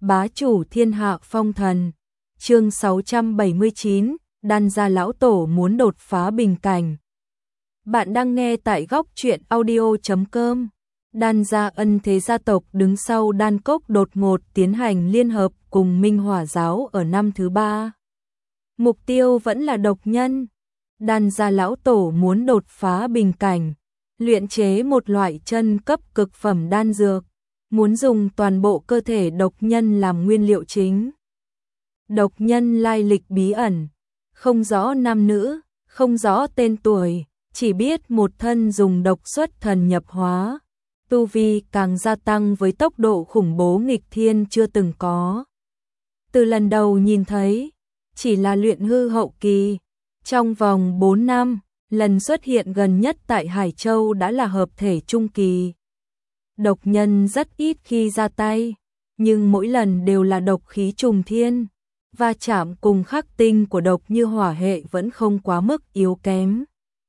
bá chủ thiên hạ phong thần. Chương 679, Đan gia lão tổ muốn đột phá bình cảnh. Bạn đang nghe tại góc truyện audio.com. Đan gia Ân Thế gia tộc đứng sau Đan Cốc đột ngột tiến hành liên hợp cùng Minh Hỏa giáo ở năm thứ 3. Mục tiêu vẫn là độc nhân. Đan gia lão tổ muốn đột phá bình cảnh, luyện chế một loại chân cấp cực phẩm đan dược, muốn dùng toàn bộ cơ thể độc nhân làm nguyên liệu chính. Độc nhân lai lịch bí ẩn, không rõ nam nữ, không rõ tên tuổi, chỉ biết một thân dùng độc xuất thần nhập hóa, tu vi càng gia tăng với tốc độ khủng bố nghịch thiên chưa từng có. Từ lần đầu nhìn thấy, chỉ là luyện hư hậu kỳ, trong vòng 4 năm, lần xuất hiện gần nhất tại Hải Châu đã là hợp thể trung kỳ. Độc nhân rất ít khi ra tay, nhưng mỗi lần đều là độc khí trùng thiên, va chạm cùng khắc tinh của độc như hỏa hệ vẫn không quá mức yếu kém.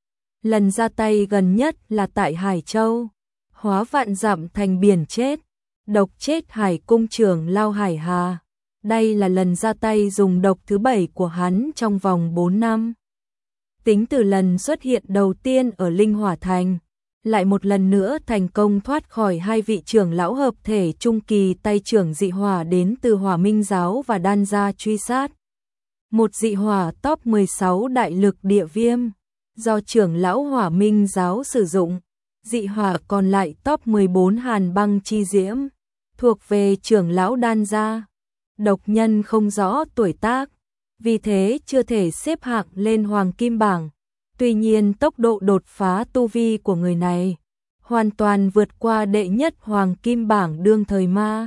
Lần ra tay gần nhất là tại Hải Châu, hóa vạn dặm thành biển chết, độc chết Hải cung trưởng Lao Hải Hà. Đây là lần ra tay dùng độc thứ 7 của hắn trong vòng 4 năm. Tính từ lần xuất hiện đầu tiên ở Linh Hỏa Thành, lại một lần nữa thành công thoát khỏi hai vị trưởng lão hợp thể trung kỳ tay trưởng dị hỏa đến từ Hỏa Minh giáo và Đan gia truy sát. Một dị hỏa top 16 đại lực địa viêm, do trưởng lão Hỏa Minh giáo sử dụng, dị hỏa còn lại top 14 hàn băng chi diễm, thuộc về trưởng lão Đan gia. Độc nhân không rõ tuổi tác, vì thế chưa thể xếp hạng lên hoàng kim bảng. Tuy nhiên tốc độ đột phá tu vi của người này hoàn toàn vượt qua đệ nhất hoàng kim bảng đương thời ma.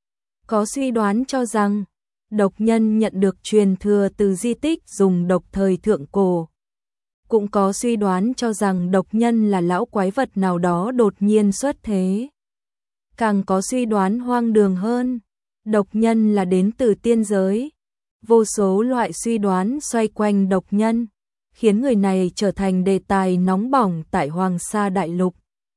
Có suy đoán cho rằng độc nhân nhận được truyền thừa từ di tích dùng độc thời thượng cổ. Cũng có suy đoán cho rằng độc nhân là lão quái vật nào đó đột nhiên xuất thế. Càng có suy đoán hoang đường hơn, độc nhân là đến từ tiên giới. Vô số loại suy đoán xoay quanh độc nhân, khiến người này trở thành đề tài nóng bỏng tại Hoàng Sa Đại Lục.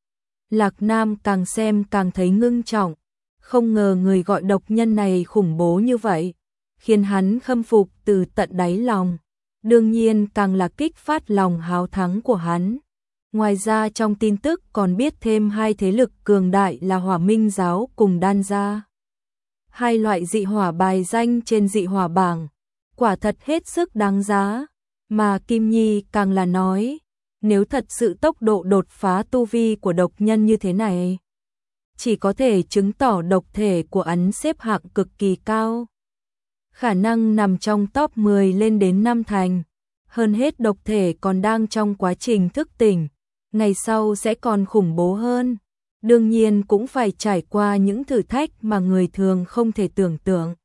Lạc Nam càng xem càng thấy ngưng trọng, không ngờ người gọi độc nhân này khủng bố như vậy, khiến hắn khâm phục từ tận đáy lòng. Đương nhiên càng là kích phát lòng háo thắng của hắn. Ngoài ra trong tin tức còn biết thêm hai thế lực cường đại là Hỏa Minh giáo cùng Đan gia. Hai loại dị hỏa bài danh trên dị hỏa bảng, quả thật hết sức đáng giá. Mà Kim Nhi càng là nói, nếu thật sự tốc độ đột phá tu vi của độc nhân như thế này, chỉ có thể chứng tỏ độc thể của hắn xếp hạng cực kỳ cao. Khả năng nằm trong top 10 lên đến 5 thành. Hơn hết độc thể còn đang trong quá trình thức tỉnh, ngày sau sẽ còn khủng bố hơn. Đương nhiên cũng phải trải qua những thử thách mà người thường không thể tưởng tượng.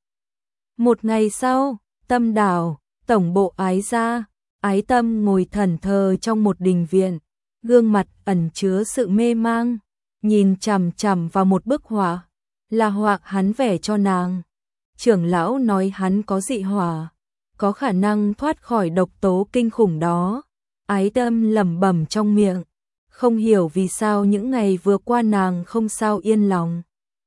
Một ngày sau, Tâm đảo, tổng bộ Ái gia, Ái Tâm ngồi thẫn thờ trong một đình viện, gương mặt ẩn chứa sự mê mang, nhìn chằm chằm vào một bức họa, là họa hắn vẽ cho nàng. Trưởng lão nói hắn có dị hỏa, có khả năng thoát khỏi độc tố kinh khủng đó. Ái Tâm lẩm bẩm trong miệng, không hiểu vì sao những ngày vừa qua nàng không sao yên lòng.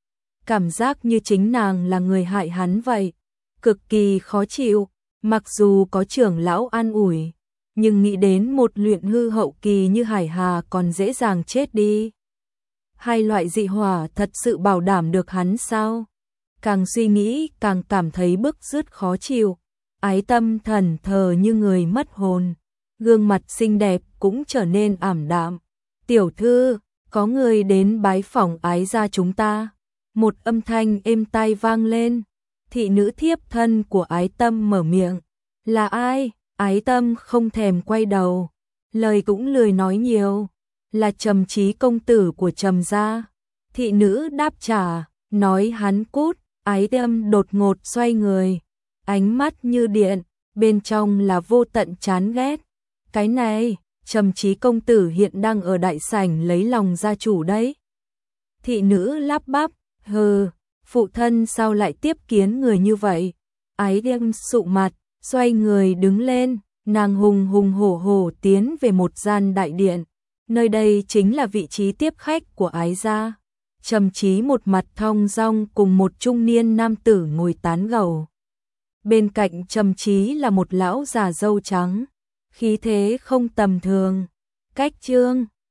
Cảm giác như chính nàng là người hại hắn vậy, cực kỳ khó chịu. Mặc dù có trưởng lão an ủi, nhưng nghĩ đến một luyện hư hậu kỳ như Hải Hà còn dễ dàng chết đi. Hai loại dị hỏa thật sự bảo đảm được hắn sao? Càng suy nghĩ càng cảm thấy bức rứt khó chịu. Ái Tâm thẫn thờ như người mất hồn, gương mặt xinh đẹp cũng trở nên ảm đạm. Tiểu thư, có người đến bái phỏng Ái gia chúng ta. Một âm thanh êm tai vang lên. Thị nữ thiếp thân của Ái Tâm mở miệng. Là ai? Ái Tâm không thèm quay đầu, lời cũng lười nói nhiều. Là Trầm Chí công tử của Trầm gia. Thị nữ đáp trả, nói hắn cút. Ái Tâm đột ngột xoay người, ánh mắt như điện, bên trong là vô tận chán ghét. Cái này, Trầm Chí công tử hiện đang ở đại sảnh lấy lòng gia chủ đấy. Thị nữ lắp bắp, hừ, phụ thân sao lại tiếp kiến người như vậy? Ái Tâm sụ mặt, xoay người đứng lên, nàng hùng hùng hổ hổ tiến về một gian đại điện. Nơi đây chính là vị trí tiếp khách của Ái gia. Trầm Chí một mặt thong dong cùng một trung niên nam tử ngồi tán gẫu. Bên cạnh Trầm Chí là một lão già râu trắng, khí thế không tầm thường. Cách Chương